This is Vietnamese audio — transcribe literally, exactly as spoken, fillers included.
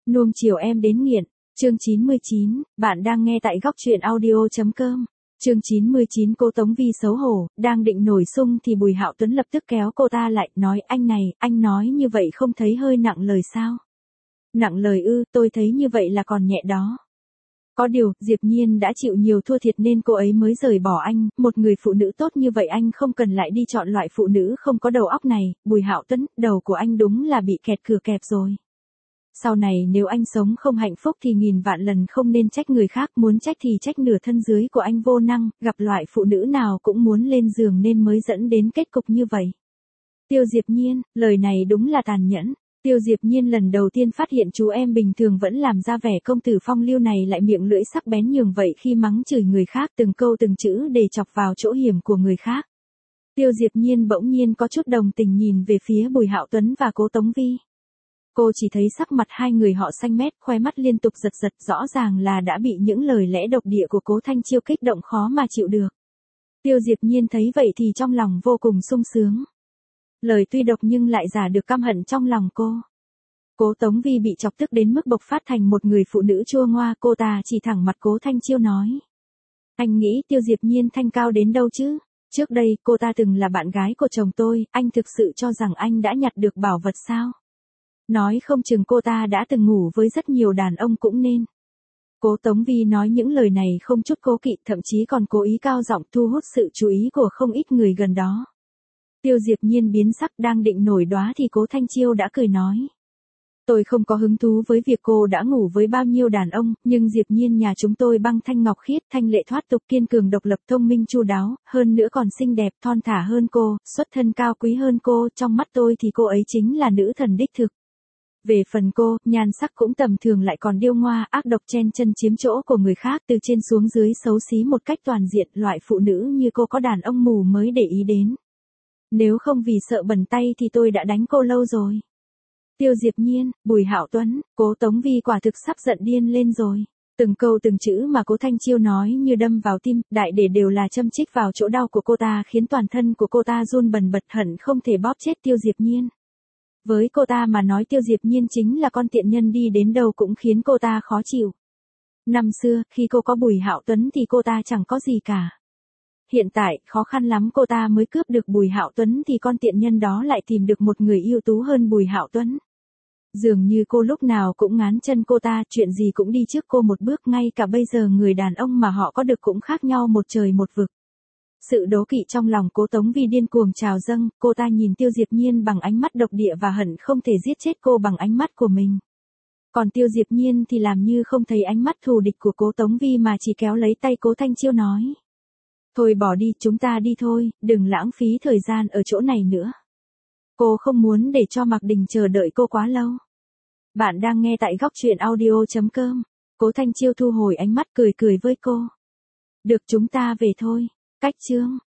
Nuông chiều em đến nghiện, chương chín mươi chín, bạn đang nghe tại góc truyện audio.com. Chương chín mươi chín cô Tống Vi xấu hổ, đang định nổi xung thì Bùi Hạo Tuấn lập tức kéo cô ta lại, nói anh này, anh nói như vậy không thấy hơi nặng lời sao? Nặng lời ư, tôi thấy như vậy là còn nhẹ đó. Có điều, Diệp Nhiên đã chịu nhiều thua thiệt nên cô ấy mới rời bỏ anh, một người phụ nữ tốt như vậy anh không cần lại đi chọn loại phụ nữ không có đầu óc này, Bùi Hạo Tuấn, đầu của anh đúng là bị kẹt cửa kẹp rồi. Sau này nếu anh sống không hạnh phúc thì nghìn vạn lần không nên trách người khác, muốn trách thì trách nửa thân dưới của anh vô năng, gặp loại phụ nữ nào cũng muốn lên giường nên mới dẫn đến kết cục như vậy. Tiêu Diệp Nhiên, lời này đúng là tàn nhẫn. Tiêu Diệp Nhiên lần đầu tiên phát hiện chú em bình thường vẫn làm ra vẻ công tử phong lưu này lại miệng lưỡi sắc bén nhường vậy khi mắng chửi người khác, từng câu từng chữ để chọc vào chỗ hiểm của người khác. Tiêu Diệp Nhiên bỗng nhiên có chút đồng tình nhìn về phía Bùi Hạo Tuấn và cố Tống Vi. Cô chỉ thấy sắc mặt hai người họ xanh mét, khoe mắt liên tục giật giật, rõ ràng là đã bị những lời lẽ độc địa của Cố Thanh Chiêu kích động khó mà chịu được. Tiêu Diệp Nhiên thấy vậy thì trong lòng vô cùng sung sướng. Lời tuy độc nhưng lại giả được căm hận trong lòng cô. Cố Tống Vi bị chọc tức đến mức bộc phát thành một người phụ nữ chua ngoa, cô ta chỉ thẳng mặt Cố Thanh Chiêu nói. Anh nghĩ Tiêu Diệp Nhiên thanh cao đến đâu chứ? Trước đây cô ta từng là bạn gái của chồng tôi, anh thực sự cho rằng anh đã nhặt được bảo vật sao? Nói không chừng cô ta đã từng ngủ với rất nhiều đàn ông cũng nên. Cố Tống Vi nói những lời này không chút cố kỵ, thậm chí còn cố ý cao giọng thu hút sự chú ý của không ít người gần đó. Tiêu Diệp Nhiên biến sắc, đang định nổi đoá thì Cố Thanh Chiêu đã cười nói. Tôi không có hứng thú với việc cô đã ngủ với bao nhiêu đàn ông, nhưng Diệp Nhiên nhà chúng tôi băng thanh ngọc khiết, thanh lệ thoát tục, kiên cường độc lập, thông minh chu đáo, hơn nữa còn xinh đẹp, thon thả hơn cô, xuất thân cao quý hơn cô, trong mắt tôi thì cô ấy chính là nữ thần đích thực. Về phần cô, nhan sắc cũng tầm thường lại còn điêu ngoa, ác độc chen chân chiếm chỗ của người khác, từ trên xuống dưới xấu xí một cách toàn diện, loại phụ nữ như cô có đàn ông mù mới để ý đến. Nếu không vì sợ bẩn tay thì tôi đã đánh cô lâu rồi. Tiêu Diệp Nhiên, Bùi Hạo Tuấn, Cố Tống Vi quả thực sắp giận điên lên rồi. Từng câu từng chữ mà Cố Thanh Chiêu nói như đâm vào tim, đại để đều là châm chích vào chỗ đau của cô ta, khiến toàn thân của cô ta run bần bật, hận không thể bóp chết Tiêu Diệp Nhiên. Với cô ta mà nói Tiêu Diệp Nhiên chính là con tiện nhân, đi đến đâu cũng khiến cô ta khó chịu. Năm xưa, khi cô có Bùi Hạo Tuấn thì cô ta chẳng có gì cả. Hiện tại, khó khăn lắm cô ta mới cướp được Bùi Hạo Tuấn thì con tiện nhân đó lại tìm được một người ưu tú hơn Bùi Hạo Tuấn. Dường như cô lúc nào cũng ngán chân cô ta, chuyện gì cũng đi trước cô một bước, ngay cả bây giờ người đàn ông mà họ có được cũng khác nhau một trời một vực. Sự đố kỵ trong lòng Cố Tống Vi điên cuồng trào dâng, cô ta nhìn Tiêu Diệp Nhiên bằng ánh mắt độc địa và hận không thể giết chết cô bằng ánh mắt của mình. Còn Tiêu Diệp Nhiên thì làm như không thấy ánh mắt thù địch của Cố Tống Vi mà chỉ kéo lấy tay Cố Thanh Chiêu nói. Thôi bỏ đi, chúng ta đi thôi, đừng lãng phí thời gian ở chỗ này nữa. Cô không muốn để cho Mạc Đình chờ đợi cô quá lâu. Bạn đang nghe tại góc truyện audio.com. Cố Thanh Chiêu thu hồi ánh mắt cười cười với cô. Được, chúng ta về thôi. Cách chương